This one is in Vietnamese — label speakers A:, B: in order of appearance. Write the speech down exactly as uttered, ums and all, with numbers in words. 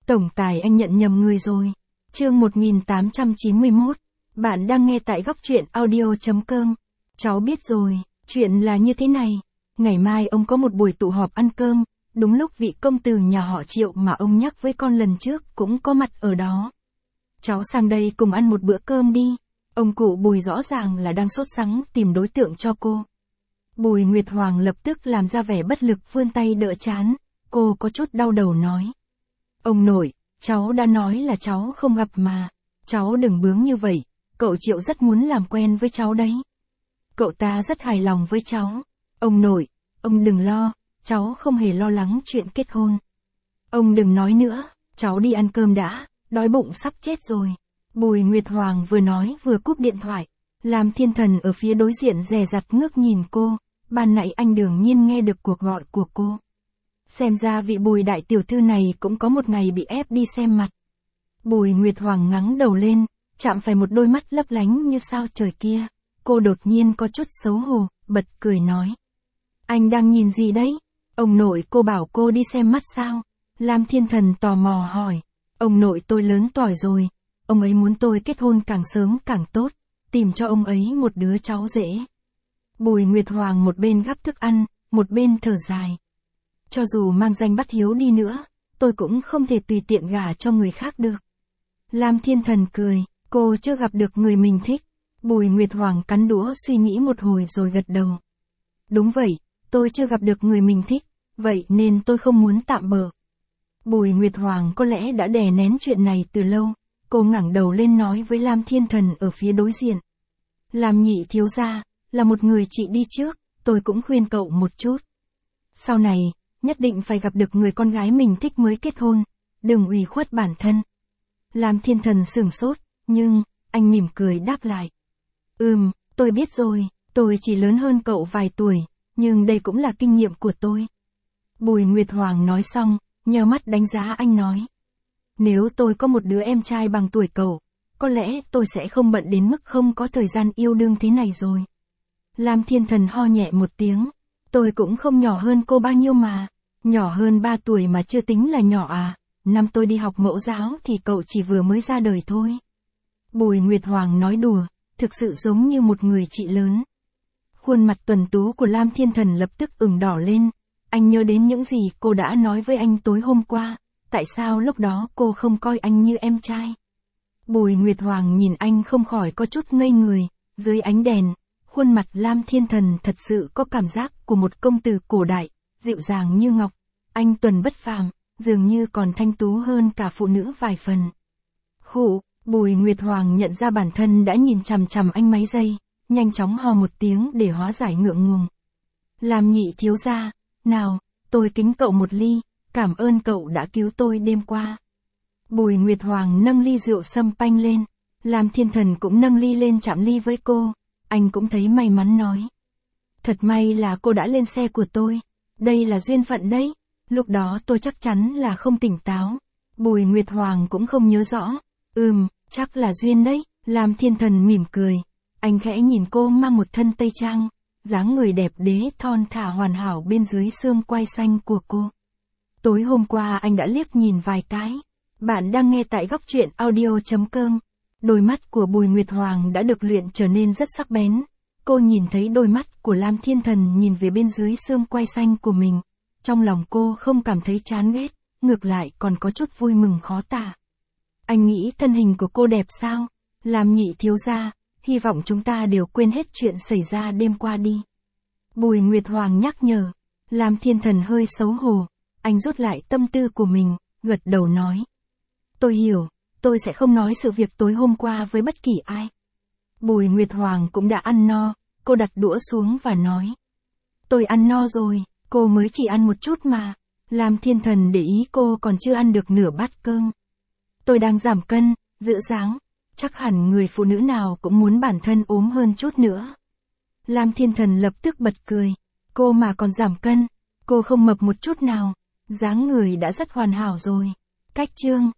A: Tổng tài anh nhận nhầm người rồi. Chương một nghìn tám trăm chín mươi mốt. Bạn đang nghe tại góc truyện audio chấm com. Cháu biết rồi, chuyện là như thế này. Ngày mai ông có một buổi tụ họp ăn cơm, đúng lúc vị công tử nhà họ Triệu mà ông nhắc với con lần trước cũng có mặt ở đó. Cháu sang đây cùng ăn một bữa cơm đi. Ông cụ Bùi rõ ràng là đang sốt sắng tìm đối tượng cho cô. Bùi Nguyệt Hoàng lập tức làm ra vẻ bất lực vươn tay đỡ trán, cô có chút đau đầu nói. Ông nội, cháu đã nói là cháu không gặp mà, cháu đừng bướng như vậy, cậu Triệu rất muốn làm quen với cháu đấy. Cậu ta rất hài lòng với cháu. Ông nội, ông đừng lo, cháu không hề lo lắng chuyện kết hôn. Ông đừng nói nữa, cháu đi ăn cơm đã, đói bụng sắp chết rồi. Bùi Nguyệt Hoàng vừa nói vừa cúp điện thoại. Lam Thiên Thần ở phía đối diện dè dặt ngước nhìn cô, ban nãy anh đương nhiên nghe được cuộc gọi của cô. Xem ra vị Bùi đại tiểu thư này cũng có một ngày bị ép đi xem mặt. Bùi Nguyệt Hoàng ngẩng đầu lên, chạm phải một đôi mắt lấp lánh như sao trời kia. Cô đột nhiên có chút xấu hổ, bật cười nói. Anh đang nhìn gì đấy? Ông nội cô bảo cô đi xem mắt sao? Lam Thiên Thần tò mò hỏi. Ông nội tôi lớn tuổi rồi, ông ấy muốn tôi kết hôn càng sớm càng tốt, tìm cho ông ấy một đứa cháu rể. Bùi Nguyệt Hoàng một bên gắp thức ăn, một bên thở dài. Cho dù mang danh bắt hiếu đi nữa, tôi cũng không thể tùy tiện gả cho người khác được. Lam Thiên Thần cười, cô chưa gặp được người mình thích. Bùi Nguyệt Hoàng cắn đũa suy nghĩ một hồi rồi gật đầu. Đúng vậy, tôi chưa gặp được người mình thích, vậy nên tôi không muốn tạm bợ. Bùi Nguyệt Hoàng có lẽ đã đè nén chuyện này từ lâu, cô ngẩng đầu lên nói với Lam Thiên Thần ở phía đối diện. Lam nhị thiếu gia, là một người chị đi trước, tôi cũng khuyên cậu một chút. Sau này, nhất định phải gặp được người con gái mình thích mới kết hôn, đừng ủy khuất bản thân. Lam Thiên Thần sửng sốt, nhưng, anh mỉm cười đáp lại. Ừm, tôi biết rồi, tôi chỉ lớn hơn cậu vài tuổi, nhưng đây cũng là kinh nghiệm của tôi. Bùi Nguyệt Hoàng nói xong, nhờ mắt đánh giá anh nói. Nếu tôi có một đứa em trai bằng tuổi cậu, có lẽ tôi sẽ không bận đến mức không có thời gian yêu đương thế này rồi. Lam Thiên Thần ho nhẹ một tiếng. Tôi cũng không nhỏ hơn cô bao nhiêu mà. Nhỏ hơn ba tuổi mà chưa tính là nhỏ à. Năm tôi đi học mẫu giáo thì cậu chỉ vừa mới ra đời thôi. Bùi Nguyệt Hoàng nói đùa, thực sự giống như một người chị lớn. Khuôn mặt tuần tú của Lam Thiên Thần lập tức ửng đỏ lên. Anh nhớ đến những gì cô đã nói với anh tối hôm qua. Tại sao lúc đó cô không coi anh như em trai? Bùi Nguyệt Hoàng nhìn anh không khỏi có chút ngây người. Dưới ánh đèn, khuôn mặt Lam Thiên Thần thật sự có cảm giác của một công tử cổ đại, dịu dàng như ngọc. Anh tuần bất phàm, dường như còn thanh tú hơn cả phụ nữ vài phần. Khụ, Bùi Nguyệt Hoàng nhận ra bản thân đã nhìn chằm chằm anh mấy giây, nhanh chóng hò một tiếng để hóa giải ngượng ngùng. Lam nhị thiếu gia, nào, tôi kính cậu một ly, cảm ơn cậu đã cứu tôi đêm qua. Bùi Nguyệt Hoàng nâng ly rượu sâm panh lên, Lam Thiên Thần cũng nâng ly lên chạm ly với cô, anh cũng thấy may mắn nói. Thật may là cô đã lên xe của tôi, đây là duyên phận đấy, lúc đó tôi chắc chắn là không tỉnh táo. Bùi Nguyệt Hoàng cũng không nhớ rõ, ừm, chắc là duyên đấy, Lam Thiên Thần mỉm cười, anh khẽ nhìn cô mang một thân tây trang, dáng người đẹp đẽ thon thả hoàn hảo bên dưới xương quai xanh của cô. Tối hôm qua anh đã liếc nhìn vài cái. Bạn đang nghe tại góc truyện audio chấm com. Đôi mắt của Bùi Nguyệt Hoàng đã được luyện trở nên rất sắc bén. Cô nhìn thấy đôi mắt của Lam Thiên Thần nhìn về bên dưới xương quai xanh của mình. Trong lòng cô không cảm thấy chán ghét, ngược lại còn có chút vui mừng khó tả. Anh nghĩ thân hình của cô đẹp sao? Lam nhị thiếu gia, hy vọng chúng ta đều quên hết chuyện xảy ra đêm qua đi. Bùi Nguyệt Hoàng nhắc nhở. Lam Thiên Thần hơi xấu hổ. Anh rút lại tâm tư của mình, gật đầu nói. Tôi hiểu, tôi sẽ không nói sự việc tối hôm qua với bất kỳ ai. Bùi Nguyệt Hoàng cũng đã ăn no, cô đặt đũa xuống và nói. Tôi ăn no rồi, cô mới chỉ ăn một chút mà. Lam Thiên Thần để ý cô còn chưa ăn được nửa bát cơm. Tôi đang giảm cân, giữ dáng, chắc hẳn người phụ nữ nào cũng muốn bản thân ốm hơn chút nữa. Lam Thiên Thần lập tức bật cười, cô mà còn giảm cân, cô không mập một chút nào, dáng người đã rất hoàn hảo rồi. Cách chương